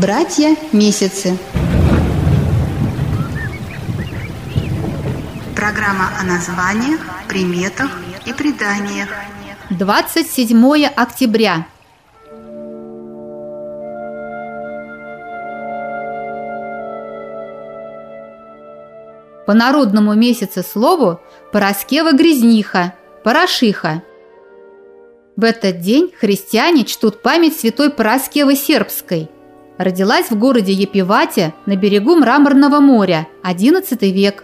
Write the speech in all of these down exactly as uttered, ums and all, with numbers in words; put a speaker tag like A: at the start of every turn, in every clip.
A: Братья-месяцы. Программа о названиях, приметах и преданиях.
B: двадцать седьмое октября. По народному месяцеслову Параскева-Грязниха, Порошиха. В этот день христиане чтут память святой Параскевы Сербской. Родилась в городе Епивате на берегу Мраморного моря, одиннадцатый век.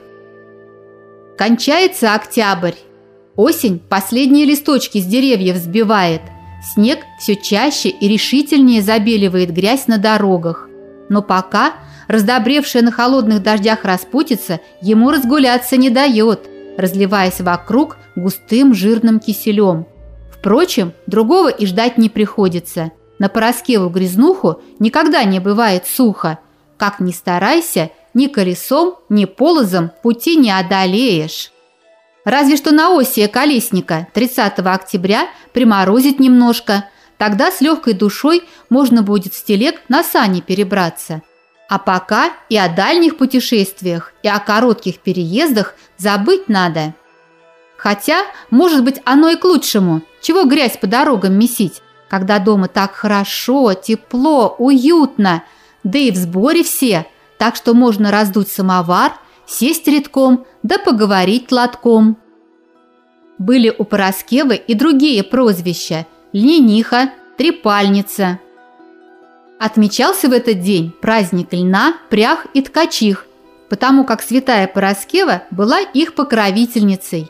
B: Кончается октябрь. Осень последние листочки с деревьев сбивает. Снег все чаще и решительнее забеливает грязь на дорогах. Но пока раздобревшая на холодных дождях распутица ему разгуляться не дает, разливаясь вокруг густым жирным киселем. Впрочем, другого и ждать не приходится. На Параскеву-Грязнуху никогда не бывает сухо. Как ни старайся, ни колесом, ни полозом пути не одолеешь. Разве что на Осия Колесника тридцатого октября приморозит немножко. Тогда с легкой душой можно будет в телег на сани перебраться. А пока и о дальних путешествиях, и о коротких переездах забыть надо. Хотя, может быть, оно и к лучшему. Чего грязь по дорогам месить, когда дома так хорошо, тепло, уютно, да и в сборе все, так что можно раздуть самовар, сесть редком, да поговорить лотком. Были у Параскевы и другие прозвища – льняниха, трепальница. Отмечался в этот день праздник льна, прях и ткачих, потому как святая Параскева была их покровительницей.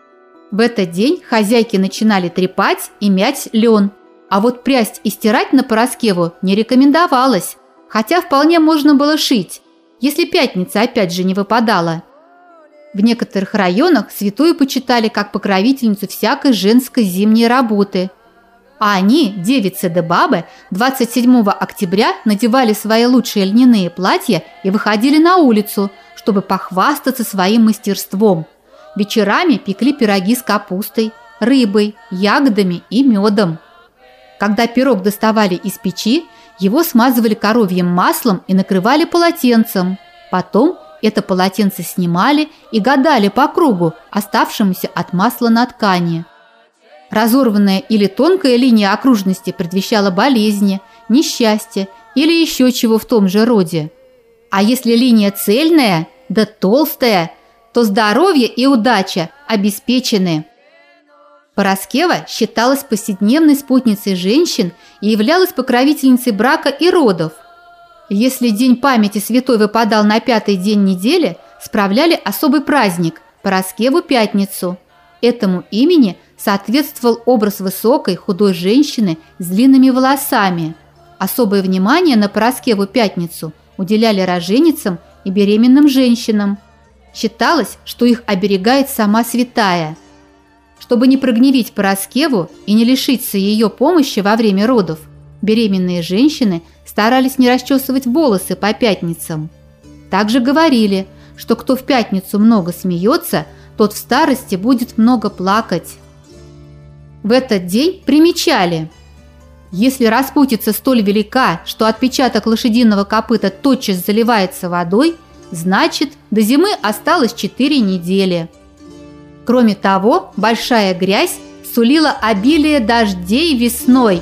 B: В этот день хозяйки начинали трепать и мять лен, а вот прясть и стирать на Параскеву не рекомендовалось, хотя вполне можно было шить, если пятница опять же не выпадала. В некоторых районах святую почитали как покровительницу всякой женской зимней работы. А они, девицы да бабы, двадцать седьмого октября надевали свои лучшие льняные платья и выходили на улицу, чтобы похвастаться своим мастерством. Вечерами пекли пироги с капустой, рыбой, ягодами и медом. Когда пирог доставали из печи, его смазывали коровьим маслом и накрывали полотенцем. Потом это полотенце снимали и гадали по кругу, оставшемуся от масла на ткани. Разорванная или тонкая линия окружности предвещала болезни, несчастье или еще чего в том же роде. А если линия цельная, да толстая, то здоровье и удача обеспечены. Параскева считалась повседневной спутницей женщин и являлась покровительницей брака и родов. Если день памяти святой выпадал на пятый день недели, справляли особый праздник – Параскеву Пятницу. Этому имени соответствовал образ высокой, худой женщины с длинными волосами. Особое внимание на Параскеву Пятницу уделяли роженицам и беременным женщинам. Считалось, что их оберегает сама святая. Чтобы не прогневить Параскеву и не лишиться ее помощи во время родов, беременные женщины старались не расчесывать волосы по пятницам. Также говорили, что кто в пятницу много смеется, тот в старости будет много плакать. В этот день примечали: если распутица столь велика, что отпечаток лошадиного копыта тотчас заливается водой, значит, до зимы осталось четыре недели. Кроме того, большая грязь сулила обилие дождей весной.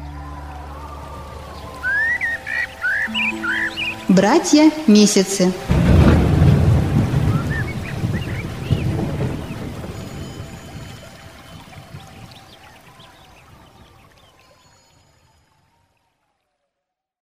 A: Братья-месяцы.